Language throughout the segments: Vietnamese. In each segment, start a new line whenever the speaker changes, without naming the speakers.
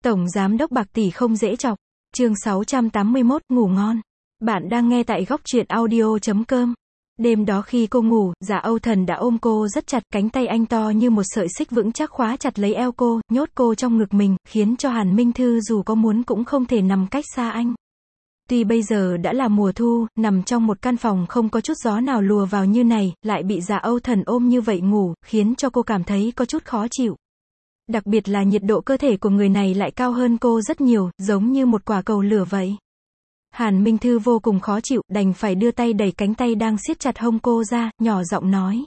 Tổng giám đốc bạc tỷ không dễ chọc. Chương 681, ngủ ngon. Bạn đang nghe tại góc truyện audio.com. Đêm đó khi cô ngủ, Dạ Âu Thần đã ôm cô rất chặt, cánh tay anh to như một sợi xích vững chắc khóa chặt lấy eo cô, nhốt cô trong ngực mình, khiến cho Hàn Minh Thư dù có muốn cũng không thể nằm cách xa anh. Tuy bây giờ đã là mùa thu, nằm trong một căn phòng không có chút gió nào lùa vào như này, lại bị Dạ Âu Thần ôm như vậy ngủ, khiến cho cô cảm thấy có chút khó chịu. Đặc biệt là nhiệt độ cơ thể của người này lại cao hơn cô rất nhiều, giống như một quả cầu lửa vậy. Hàn Minh Thư vô cùng khó chịu, đành phải đưa tay đẩy cánh tay đang siết chặt hông cô ra, nhỏ giọng nói.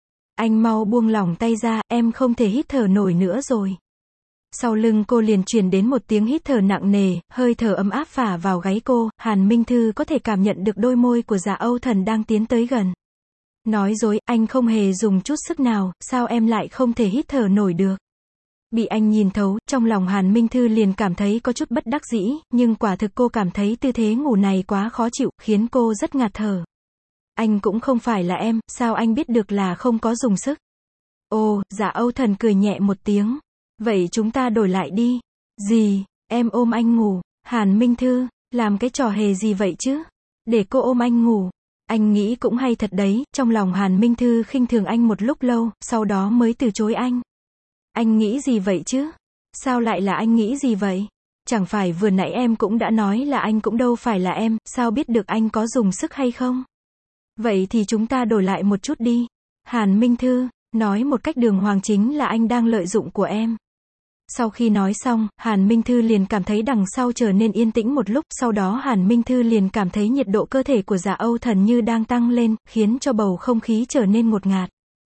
Anh mau buông lỏng tay ra, em không thể hít thở nổi nữa rồi. Sau lưng cô liền truyền đến một tiếng hít thở nặng nề, hơi thở ấm áp phả vào gáy cô, Hàn Minh Thư có thể cảm nhận được đôi môi của Dạ Âu Thần đang tiến tới gần. Nói dối, anh không hề dùng chút sức nào, sao em lại không thể hít thở nổi được? Bị anh nhìn thấu, trong lòng Hàn Minh Thư liền cảm thấy có chút bất đắc dĩ, nhưng quả thực cô cảm thấy tư thế ngủ này quá khó chịu, khiến cô rất ngạt thở. Anh cũng không phải là em, sao anh biết được là không có dùng sức? Ồ, Dạ Âu Thần cười nhẹ một tiếng. Vậy chúng ta đổi lại đi. Gì, em ôm anh ngủ. Hàn Minh Thư, làm cái trò hề gì vậy chứ? Để cô ôm anh ngủ. Anh nghĩ cũng hay thật đấy, trong lòng Hàn Minh Thư khinh thường anh một lúc lâu, sau đó mới từ chối anh. Anh nghĩ gì vậy chứ? Sao lại là anh nghĩ gì vậy? Chẳng phải vừa nãy em cũng đã nói là anh cũng đâu phải là em, sao biết được anh có dùng sức hay không? Vậy thì chúng ta đổi lại một chút đi. Hàn Minh Thư, nói một cách đường hoàng chính là anh đang lợi dụng của em. Sau khi nói xong, Hàn Minh Thư liền cảm thấy đằng sau trở nên yên tĩnh một lúc, sau đó Hàn Minh Thư liền cảm thấy nhiệt độ cơ thể của Dạ Âu Thần như đang tăng lên, khiến cho bầu không khí trở nên ngột ngạt.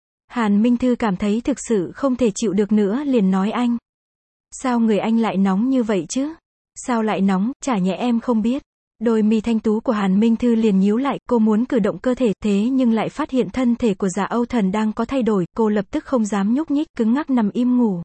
Hàn Minh Thư cảm thấy thực sự không thể chịu được nữa liền nói anh. Sao người anh lại nóng như vậy chứ? Sao lại nóng, chả nhẽ em không biết. Đôi mi thanh tú của Hàn Minh Thư liền nhíu lại, cô muốn cử động cơ thể, thế nhưng lại phát hiện thân thể của Dạ Âu Thần đang có thay đổi, cô lập tức không dám nhúc nhích, cứng ngắc nằm im ngủ.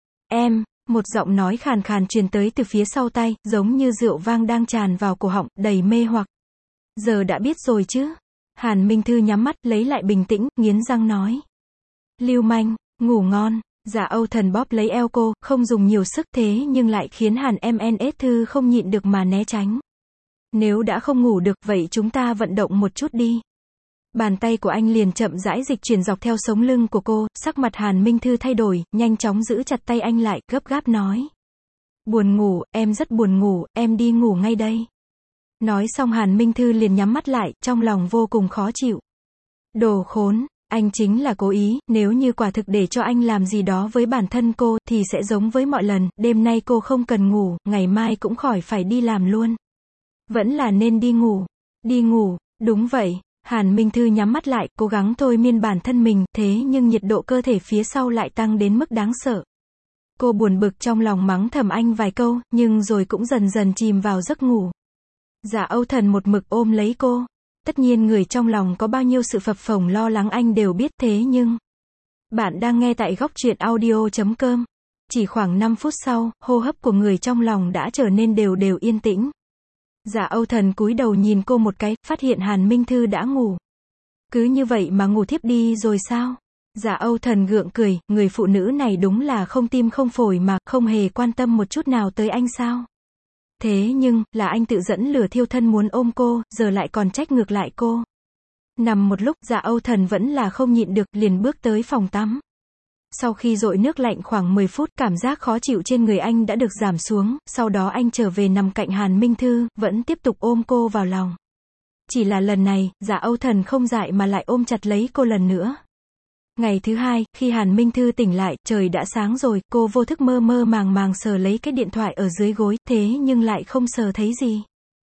Em, một giọng nói khàn khàn truyền tới từ phía sau tai, giống như rượu vang đang tràn vào cổ họng, đầy mê hoặc. Giờ đã biết rồi chứ? Hàn Minh Thư nhắm mắt, lấy lại bình tĩnh, nghiến răng nói. Lưu manh, ngủ ngon. Dạ Âu Thần bóp lấy eo cô, không dùng nhiều sức thế nhưng lại khiến Hàn MNS Thư không nhịn được mà né tránh. Nếu đã không ngủ được, vậy chúng ta vận động một chút đi. Bàn tay của anh liền chậm rãi dịch chuyển dọc theo sống lưng của cô, sắc mặt Hàn Minh Thư thay đổi, nhanh chóng giữ chặt tay anh lại, gấp gáp nói. Buồn ngủ, em rất buồn ngủ, em đi ngủ ngay đây. Nói xong Hàn Minh Thư liền nhắm mắt lại, trong lòng vô cùng khó chịu. Đồ khốn, anh chính là cố ý, nếu như quả thực để cho anh làm gì đó với bản thân cô, thì sẽ giống với mọi lần, đêm nay cô không cần ngủ, ngày mai cũng khỏi phải đi làm luôn. Vẫn là nên đi ngủ. Đi ngủ, đúng vậy. Hàn Minh Thư nhắm mắt lại, cố gắng thôi miên bản thân mình, thế nhưng nhiệt độ cơ thể phía sau lại tăng đến mức đáng sợ. Cô buồn bực trong lòng mắng thầm anh vài câu, nhưng rồi cũng dần dần chìm vào giấc ngủ. Dạ Âu Thần một mực ôm lấy cô. Tất nhiên người trong lòng có bao nhiêu sự phập phồng lo lắng anh đều biết, thế nhưng... Bạn đang nghe tại góc truyện audio.com. Chỉ khoảng 5 phút sau, hô hấp của người trong lòng đã trở nên đều đều yên tĩnh. Dạ Âu Thần cúi đầu nhìn cô một cái, phát hiện Hàn Minh Thư đã ngủ. Cứ như vậy mà ngủ thiếp đi rồi sao? Dạ Âu Thần gượng cười, người phụ nữ này đúng là không tim không phổi mà, không hề quan tâm một chút nào tới anh sao? Thế nhưng, là anh tự dẫn lửa thiêu thân muốn ôm cô, giờ lại còn trách ngược lại cô. Nằm một lúc, Dạ Âu Thần vẫn là không nhịn được, liền bước tới phòng tắm. Sau khi dội nước lạnh khoảng 10 phút, cảm giác khó chịu trên người anh đã được giảm xuống, sau đó anh trở về nằm cạnh Hàn Minh Thư, vẫn tiếp tục ôm cô vào lòng. Chỉ là lần này, Dạ Âu Thần không dại mà lại ôm chặt lấy cô lần nữa. Ngày thứ hai, khi Hàn Minh Thư tỉnh lại, trời đã sáng rồi, cô vô thức mơ mơ màng màng sờ lấy cái điện thoại ở dưới gối, thế nhưng lại không sờ thấy gì.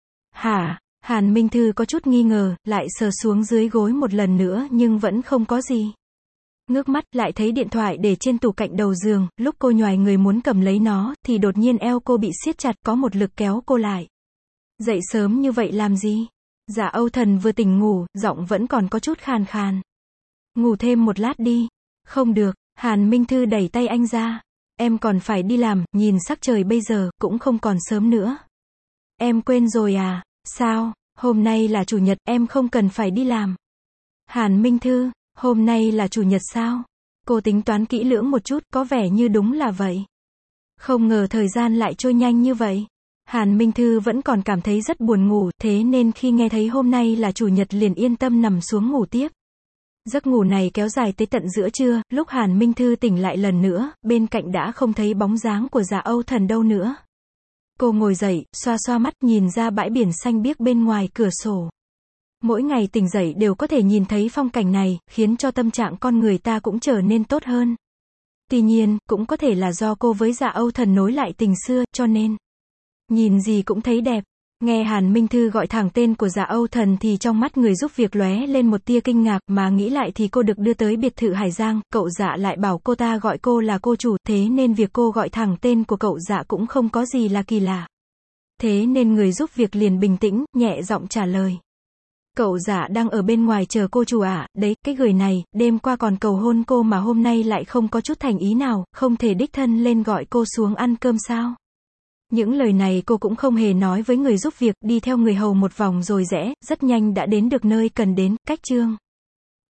Hả? Hàn Minh Thư có chút nghi ngờ, lại sờ xuống dưới gối một lần nữa nhưng vẫn không có gì. Ngước mắt, lại thấy điện thoại để trên tủ cạnh đầu giường, lúc cô nhoài người muốn cầm lấy nó, thì đột nhiên eo cô bị siết chặt, có một lực kéo cô lại. Dậy sớm như vậy làm gì? Dạ Âu Thần vừa tỉnh ngủ, giọng vẫn còn có chút khàn khàn. Ngủ thêm một lát đi. Không được, Hàn Minh Thư đẩy tay anh ra. Em còn phải đi làm, nhìn sắc trời bây giờ, cũng không còn sớm nữa. Em quên rồi à? Sao? Hôm nay là chủ nhật, em không cần phải đi làm. Hàn Minh Thư, hôm nay là chủ nhật sao? Cô tính toán kỹ lưỡng một chút, có vẻ như đúng là vậy. Không ngờ thời gian lại trôi nhanh như vậy. Hàn Minh Thư vẫn còn cảm thấy rất buồn ngủ, thế nên khi nghe thấy hôm nay là chủ nhật liền yên tâm nằm xuống ngủ tiếp. Giấc ngủ này kéo dài tới tận giữa trưa, lúc Hàn Minh Thư tỉnh lại lần nữa, bên cạnh đã không thấy bóng dáng của Dạ Âu Thần đâu nữa. Cô ngồi dậy, xoa xoa mắt, nhìn ra bãi biển xanh biếc bên ngoài cửa sổ. Mỗi ngày tỉnh dậy đều có thể nhìn thấy phong cảnh này, khiến cho tâm trạng con người ta cũng trở nên tốt hơn. Tuy nhiên, cũng có thể là do cô với Dạ Âu Thần nối lại tình xưa, cho nên nhìn gì cũng thấy đẹp. Nghe Hàn Minh Thư gọi thẳng tên của Dạ Âu Thần thì trong mắt người giúp việc lóe lên một tia kinh ngạc, mà nghĩ lại thì cô được đưa tới biệt thự Hải Giang, cậu Dạ lại bảo cô ta gọi cô là cô chủ, thế nên việc cô gọi thẳng tên của cậu Dạ cũng không có gì là kỳ lạ. Thế nên người giúp việc liền bình tĩnh, nhẹ giọng trả lời. Cậu Dạ đang ở bên ngoài chờ cô chủ ạ, đấy, cái người này, đêm qua còn cầu hôn cô mà hôm nay lại không có chút thành ý nào, không thể đích thân lên gọi cô xuống ăn cơm sao? Những lời này cô cũng không hề nói với người giúp việc, đi theo người hầu một vòng rồi rẽ, rất nhanh đã đến được nơi cần đến, cách chương